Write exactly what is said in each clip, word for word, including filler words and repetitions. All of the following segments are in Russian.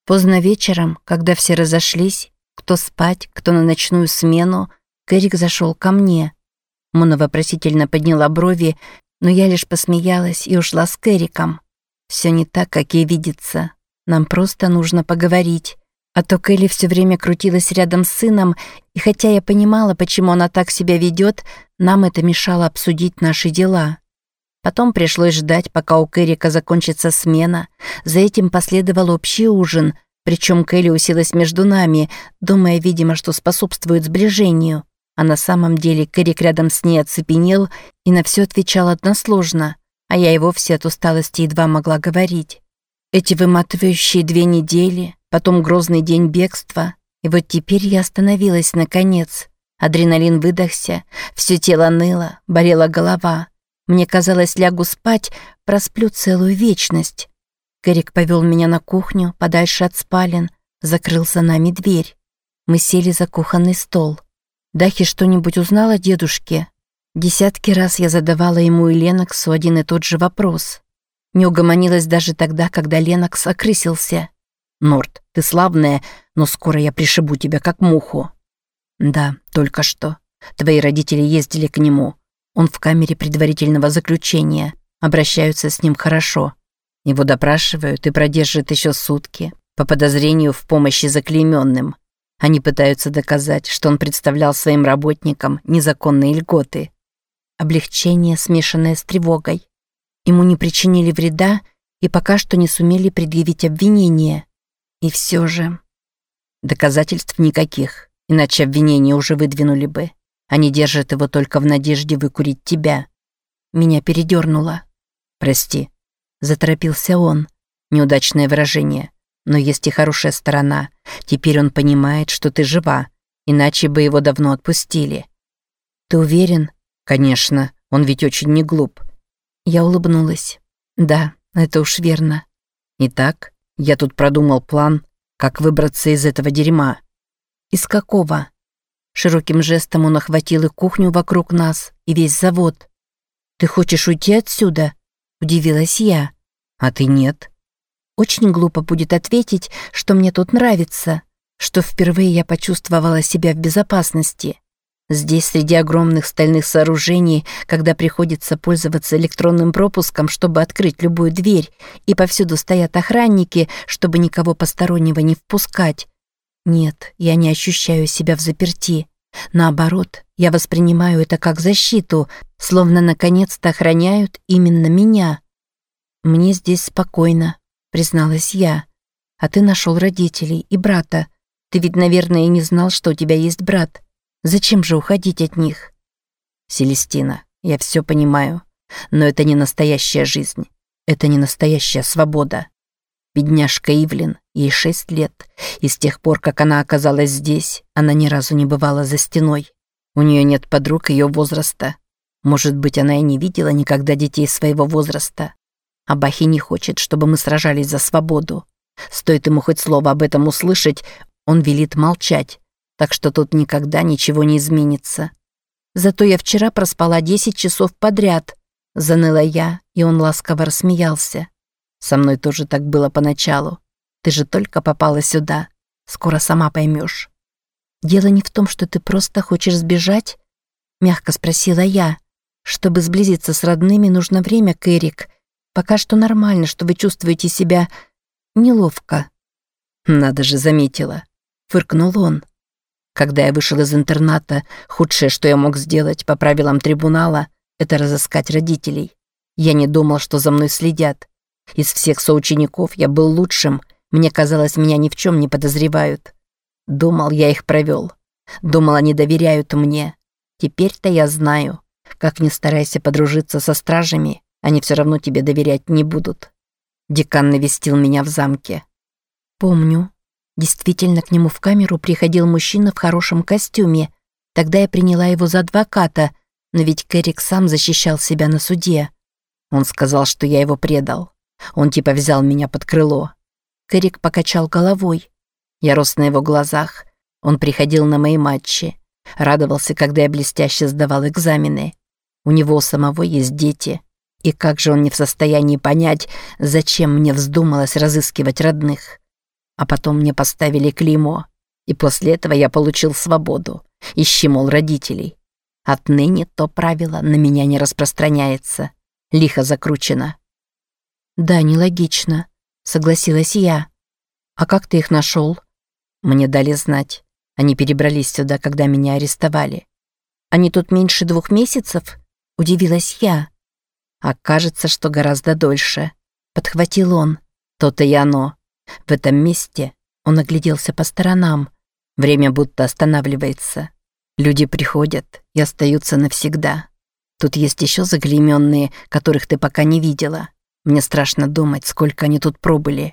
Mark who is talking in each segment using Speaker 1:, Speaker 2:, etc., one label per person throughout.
Speaker 1: Поздно вечером, когда все разошлись, кто спать, кто на ночную смену, Кэрик зашел ко мне. Мона вопросительно подняла брови, но я лишь посмеялась и ушла с Кэриком. Все не так, как ей видится. Нам просто нужно поговорить. А то Кэлли все время крутилась рядом с сыном, и хотя я понимала, почему она так себя ведет, нам это мешало обсудить наши дела. Потом пришлось ждать, пока у Кэрика закончится смена. За этим последовал общий ужин, причем Кэлли уселась между нами, думая, видимо, что способствует сближению. А на самом деле Кэрик рядом с ней оцепенел и на все отвечал односложно, а я и вовсе от усталости едва могла говорить. Эти выматывающие две недели, потом грозный день бегства, и вот теперь я остановилась наконец. Адреналин выдохся, все тело ныло, болела голова. Мне казалось, лягу спать, просплю целую вечность. Кэрик повел меня на кухню, подальше от спален, закрыл за нами дверь. Мы сели за кухонный стол. Дахи что-нибудь узнала о дедушке? Десятки раз я задавала ему и Леноксу один и тот же вопрос. Не угомонилась даже тогда, когда Ленокс окрысился. «Норт, ты славная, но скоро я пришибу тебя как муху». «Да, только что. Твои родители ездили к нему. Он в камере предварительного заключения. Обращаются с ним хорошо. Его допрашивают и продержат еще сутки по подозрению в помощи заклейменным. Они пытаются доказать, что он представлял своим работникам незаконные льготы». Облегчение, смешанное с тревогой. Ему не причинили вреда и пока что не сумели предъявить обвинение. И все же... Доказательств никаких, иначе обвинения уже выдвинули бы. Они держат его только в надежде выкурить тебя. Меня передернуло. «Прости», — заторопился он. Неудачное выражение. Но есть и хорошая сторона. Теперь он понимает, что ты жива, иначе бы его давно отпустили. «Ты уверен?» «Конечно, он ведь очень не глуп». Я улыбнулась. «Да, это уж верно». «Итак, я тут продумал план, как выбраться из этого дерьма». «Из какого?» Широким жестом он охватил и кухню вокруг нас, и весь завод. «Ты хочешь уйти отсюда?» – удивилась я. «А ты нет». Очень глупо будет ответить, что мне тут нравится, что впервые я почувствовала себя в безопасности. Здесь, среди огромных стальных сооружений, когда приходится пользоваться электронным пропуском, чтобы открыть любую дверь, и повсюду стоят охранники, чтобы никого постороннего не впускать. Нет, я не ощущаю себя в заперти. Наоборот, я воспринимаю это как защиту, словно наконец-то охраняют именно меня. «Мне здесь спокойно», — призналась я. «А ты нашел родителей и брата. Ты ведь, наверное, и не знал, что у тебя есть брат. Зачем же уходить от них?» «Селестина, я все понимаю, но это не настоящая жизнь. Это не настоящая свобода. Бедняжка Ивлин, ей шесть лет, и с тех пор, как она оказалась здесь, она ни разу не бывала за стеной. У нее нет подруг ее возраста. Может быть, она и не видела никогда детей своего возраста. А Бахи не хочет, чтобы мы сражались за свободу. Стоит ему хоть слово об этом услышать, он велит молчать, так что тут никогда ничего не изменится. Зато я вчера проспала десять часов подряд», — заныла я, и он ласково рассмеялся. «Со мной тоже так было поначалу. Ты же только попала сюда. Скоро сама поймешь». «Дело не в том, что ты просто хочешь сбежать?» — мягко спросила я. «Чтобы сблизиться с родными, нужно время, Кэрик. Пока что нормально, что вы чувствуете себя неловко».
Speaker 2: «Надо же, заметила», — фыркнул он. «Когда я вышел из интерната, худшее, что я мог сделать по правилам трибунала, это разыскать родителей. Я не думал, что за мной следят. Из всех соучеников я был лучшим, мне казалось, меня ни в чем не подозревают. Думал, я их провел. Думал, они доверяют мне. Теперь-то я знаю, как ни старайся подружиться со стражами, они все равно тебе доверять не будут. Декан навестил меня в замке».
Speaker 1: «Помню. Действительно, к нему в камеру приходил мужчина в хорошем костюме. Тогда я приняла его за адвоката, но ведь Кэрик сам защищал себя на суде».
Speaker 2: Он сказал, что я его предал. Он типа взял меня под крыло.
Speaker 1: Кэрик покачал головой.
Speaker 2: Я рос на его глазах. Он приходил на мои матчи. Радовался, когда я блестяще сдавал экзамены. У него у самого есть дети. И как же он не в состоянии понять, зачем мне вздумалось разыскивать родных? А потом мне поставили клеймо. И после этого я получил свободу. Ищи, мол, родителей. Отныне то правило на меня не распространяется. Лихо закручено.
Speaker 1: Да, нелогично, согласилась я. А как ты их нашел?
Speaker 2: Мне дали знать. Они перебрались сюда, когда меня арестовали.
Speaker 1: Они тут меньше двух месяцев? Удивилась я.
Speaker 2: А кажется, что гораздо дольше.
Speaker 1: Подхватил он.
Speaker 2: То-то и оно. В этом месте он огляделся по сторонам. Время будто останавливается. Люди приходят и остаются навсегда. Тут есть еще заклейменные, которых ты пока не видела. Мне страшно думать, сколько они тут пробыли.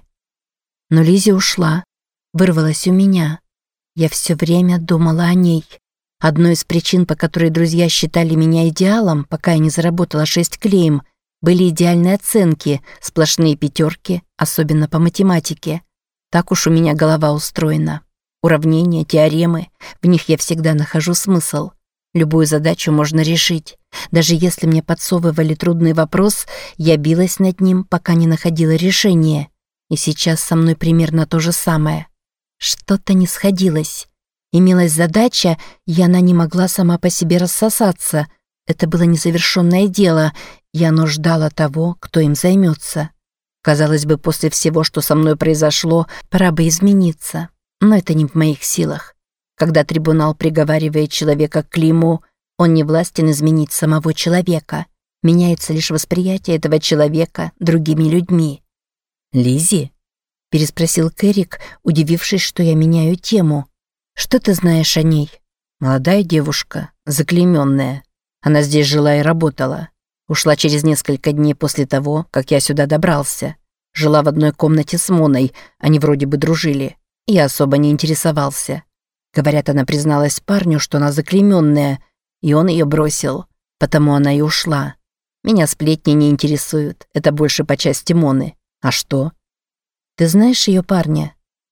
Speaker 1: Но Лизи ушла. Вырвалась у меня. Я все время думала о ней. Одной из причин, по которой друзья считали меня идеалом, пока я не заработала шесть клейм, были идеальные оценки, сплошные пятерки, особенно по математике. Так уж у меня голова устроена. Уравнения, теоремы, в них я всегда нахожу смысл. Любую задачу можно решить. Даже если мне подсовывали трудный вопрос, я билась над ним, пока не находила решение. И сейчас со мной примерно то же самое. Что-то не сходилось. Имелась задача, и она не могла сама по себе рассосаться. Это было незавершенное дело, и оно ждало того, кто им займется. Казалось бы, после всего, что со мной произошло, пора бы измениться. Но это не в моих силах. Когда трибунал приговаривает человека к клейму, он не властен изменить самого человека. Меняется лишь восприятие этого человека другими людьми.
Speaker 2: «Лизи?»
Speaker 1: – переспросил Кэрик, удивившись, что я меняю тему. «Что ты знаешь о ней?»
Speaker 2: «Молодая девушка, заклейменная. Она здесь жила и работала. Ушла через несколько дней после того, как я сюда добрался. Жила в одной комнате с Моной, они вроде бы дружили. Я особо не интересовался. Говорят, она призналась парню, что она заклейменная, и он ее бросил. Потому она и ушла. Меня сплетни не интересуют, это больше по части Моны. А что?»
Speaker 1: «Ты знаешь ее парня?»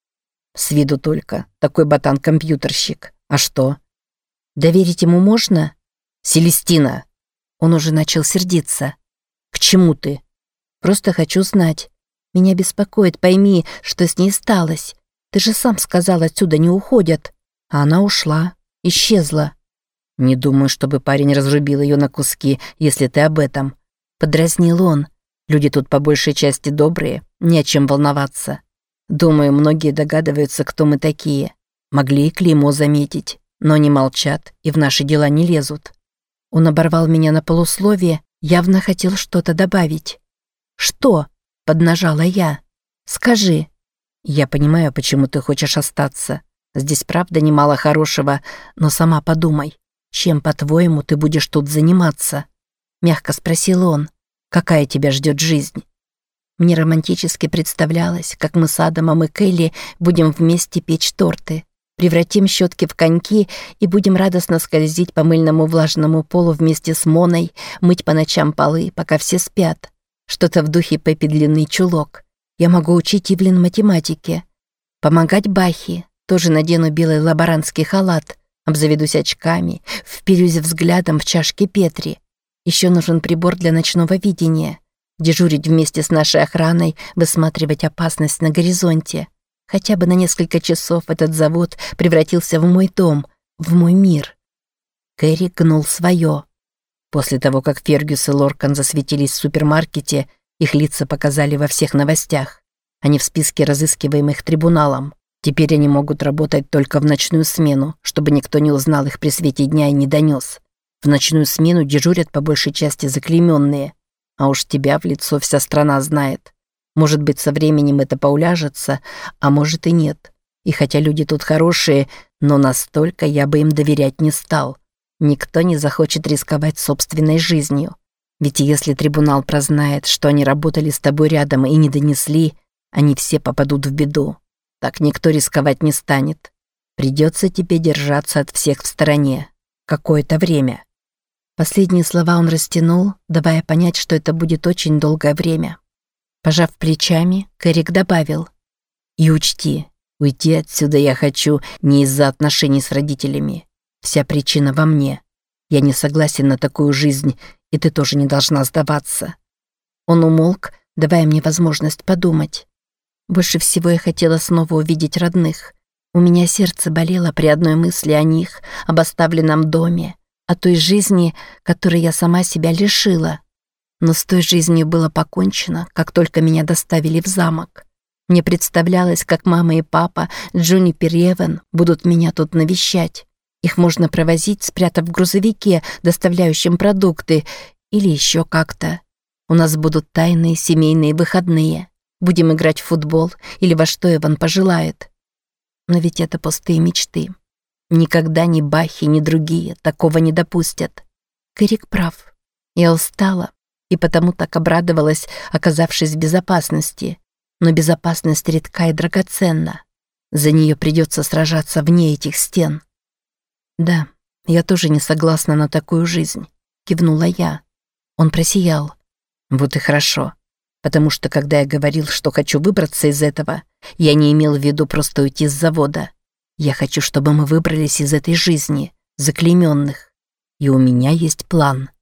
Speaker 2: «С виду только. Такой ботан-компьютерщик. А что?»
Speaker 1: «Доверить ему можно?»
Speaker 2: «Селестина!»
Speaker 1: Он уже начал сердиться.
Speaker 2: «К чему ты?»
Speaker 1: «Просто хочу знать. Меня беспокоит, пойми, что с ней сталось. Ты же сам сказал, отсюда не уходят. А она ушла, исчезла».
Speaker 2: «Не думаю, чтобы парень разрубил ее на куски, если ты об этом», — подразнил он. «Люди тут по большей части добрые, не о чем волноваться. Думаю, многие догадываются, кто мы такие. Могли и клеймо заметить, но не молчат и в наши дела не лезут».
Speaker 1: Он оборвал меня на полусловие, явно хотел что-то добавить. «Что?» — поднажала я. «Скажи».
Speaker 2: «Я понимаю, почему ты хочешь остаться. Здесь правда немало хорошего, но сама подумай, чем, по-твоему, ты будешь тут заниматься?» Мягко спросил он. «Какая тебя ждет жизнь?»
Speaker 1: Мне романтически представлялось, как мы с Адамом и Келли будем вместе печь торты. Превратим щетки в коньки и будем радостно скользить по мыльному влажному полу вместе с Моной, мыть по ночам полы, пока все спят. Что-то в духе Пеппи Длинный Чулок. Я могу учить Ивлин математике. Помогать Бахе. Тоже надену белый лаборантский халат. Обзаведусь очками, вперюсь взглядом в чашке Петри. Еще нужен прибор для ночного видения. Дежурить вместе с нашей охраной, высматривать опасность на горизонте. Хотя бы на несколько часов этот завод превратился в мой дом, в мой мир. Кэрри гнул свое. После того, как Фергюс и Лоркан засветились в супермаркете, их лица показали во всех новостях. Они в списке разыскиваемых трибуналом. Теперь они могут работать только в ночную смену, чтобы никто не узнал их при свете дня и не донес. В ночную смену дежурят по большей части заклейменные. А уж тебя в лицо вся страна знает. Может быть, со временем это поуляжется, а может и нет. И хотя люди тут хорошие, но настолько я бы им доверять не стал. Никто не захочет рисковать собственной жизнью. Ведь если трибунал прознает, что они работали с тобой рядом и не донесли, они все попадут в беду. Так никто рисковать не станет. Придется тебе держаться от всех в стороне. Какое-то время». Последние слова он растянул, давая понять, что это будет очень долгое время. Пожав плечами, Кэрик добавил:
Speaker 2: «И учти, уйти отсюда я хочу не из-за отношений с родителями. Вся причина во мне. Я не согласен на такую жизнь, и ты тоже не должна сдаваться».
Speaker 1: Он умолк, давая мне возможность подумать. Больше всего я хотела снова увидеть родных. У меня сердце болело при одной мысли о них, об оставленном доме, о той жизни, которой я сама себя лишила. Но с той жизнью было покончено, как только меня доставили в замок. Мне представлялось, как мама и папа, Джунипер и Эван, будут меня тут навещать. Их можно провозить, спрятав в грузовике, доставляющем продукты, или еще как-то. У нас будут тайные семейные выходные. Будем играть в футбол или во что Эван пожелает. Но ведь это пустые мечты. Никогда ни Бахи, ни другие такого не допустят. Кэрик прав. Я устала и потому так обрадовалась, оказавшись в безопасности. Но безопасность редка и драгоценна. За нее придется сражаться вне этих стен. Да, я тоже не согласна на такую жизнь, кивнула я. Он просиял. Вот и хорошо. Потому что, когда я говорил, что хочу выбраться из этого, я не имел в виду просто уйти с завода. Я хочу, чтобы мы выбрались из этой жизни, заклейменных. И у меня есть план.